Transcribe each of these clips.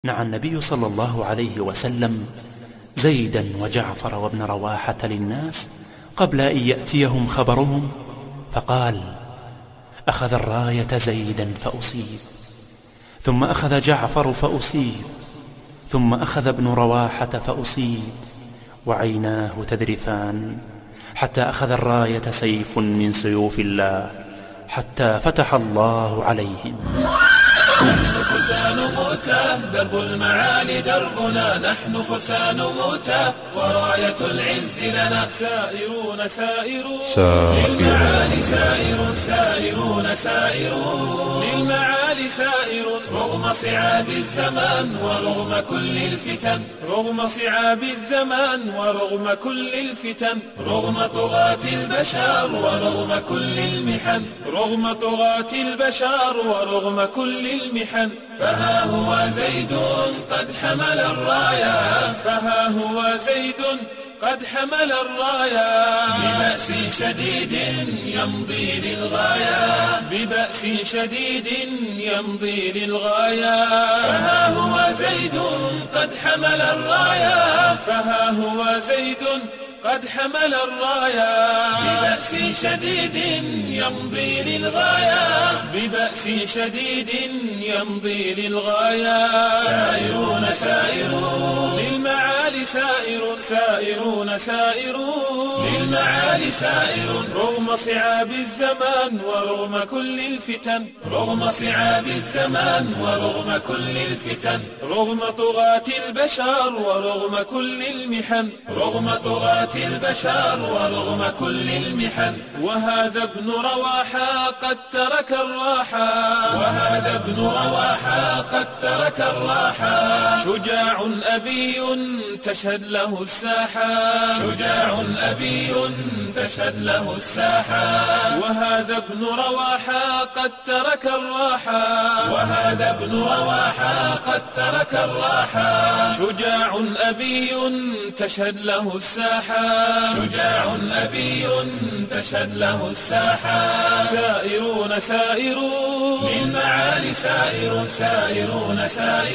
نعى النبي صلى الله عليه وسلم زيدا وجعفر وابن رواحة للناس قبل أن يأتيهم خبرهم، فقال: أخذ الراية زيدا فأصيب، ثم أخذ جعفر فأصيب، ثم أخذ ابن رواحة فأصيب، وعيناه تذرفان، حتى أخذ الراية سيف من سيوف الله، حتى فتح الله عليهم. نحن فرسان موتى، درب المعالي دربنا، نحن فرسان موتى، وراية العز لنا، سائرون سائرون للمعالي، سائرون سائرون سائرون للمعالي، سائرون رغم صعاب الزمان ورغم كل الفتن، رغم صعاب الزمان ورغم كل الفتن، رغم طغاة البشر ورغم كل المحن، رغم طغاة البشر ورغم كل المحن، فها هو زيد قد حمل الراية، فها هو زيد قد حمل الراية، ببأس شديد يمضي للغاية، ببأس شديد يمضي للغاية، فها هو زيد قد حمل الراية، فها هو زيد قد حمل الراية، ببأس شديد يمضي للغاية، ببأس شديد يمضي للغاية، سائرون سائرون للمعالي، سائرون سائرون سائرون للمعالي، سائرون رغم صعاب الزمان ورغم كل الفتن، رغم صعاب الزمان ورغم كل الفتن، رغم طغاة البشر ورغم كل المحن، رغم طغاة البشر ورغم كل المحن، وهذا ابن رواحة قد ترك الراحة، وهذا ابن رواحة قد ترك الراحة، شجاع أبي تشهد له الساحة، شجاع أبي تشهد له الساحة، وهذا ابن رواحة قد ترك الراحة، وهذا ابن رواحة قد ترك الراحة، شجاع أبي تشهد له الساحة، شجاع أبي تشهد له الساحة، سائرون سائرون للمعالي، سائرون سائرون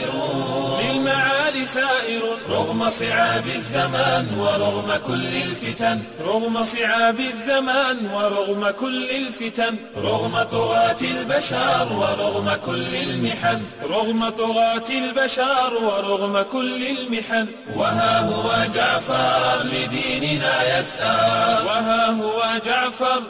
سائرون للمعالي، سائرون رغم صعاب الزمان ورغم كل الفتن، رغم صعاب الزمان ورغم كل الفتن، رغم طغاة البشر ورغم كل المحن، رغم طغاة البشر ورغم كل المحن، وها هو جعفر لديننا يثأر، وها هو جعفر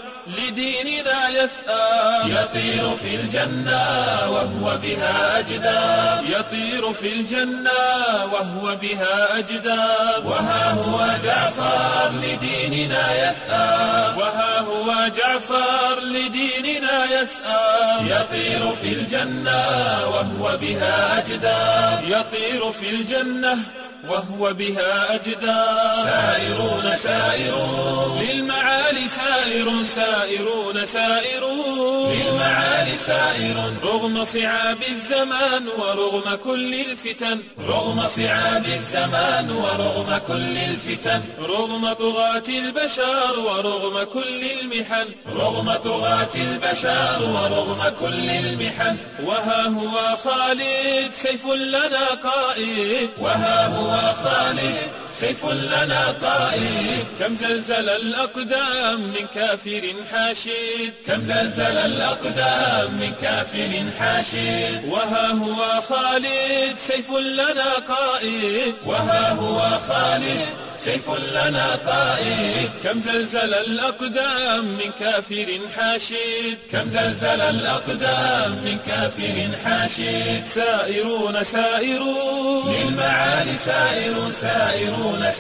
لديننا يثأر، يطير في الجنة وهو بها أجدار، يطير في الجنة وهو بها أجدار، وها هو جعفر لديننا يثأر، وها هو جعفر لديننا يثأر، يطير في الجنة وهو بها أجدار، يطير في الجنة وهو بها أجدار، سائرون سائرون للمعالي، سائر سائرون سائرون للمعالي، سائر رغم صعاب الزمان ورغم كل الفتن، رغم صعاب الزمان ورغم كل الفتن، رغم طغاة البشر ورغم كل المحن، رغم طغاة البشر ورغم كل المحن، وها هو خالد سيف لنا قائد، وها هو خالد سيف لنا قائد، كم زلزل الأقدام من كافر حاشد، كم زلزل الأقدام من كافر حاشد، وها هو خالد سيف لنا قائد، وها هو خالد سيف لنا قائد، كم زلزل الأقدام من كافر حاشد، كم زلزل الأقدام من كافر حاشد، سائرون سائرون للمعالي، سائرون سائرون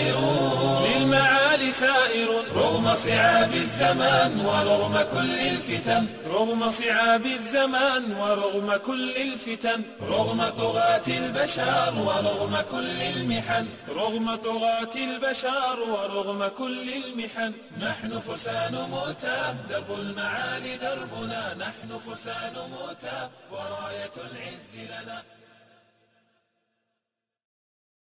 سائرون للمعالي، سائرون رغم صعاب الزمان ورغم كل الفتن، رغم صعاب الزمان ورغم كل الفتن، رغم طغاة البشر ورغم كل المحن، رغم طغاة البشر ورغم كل المحن، نحن فرسان موتى، درب المعالي دربنا، نحن فرسان موتى، وراية العز لنا.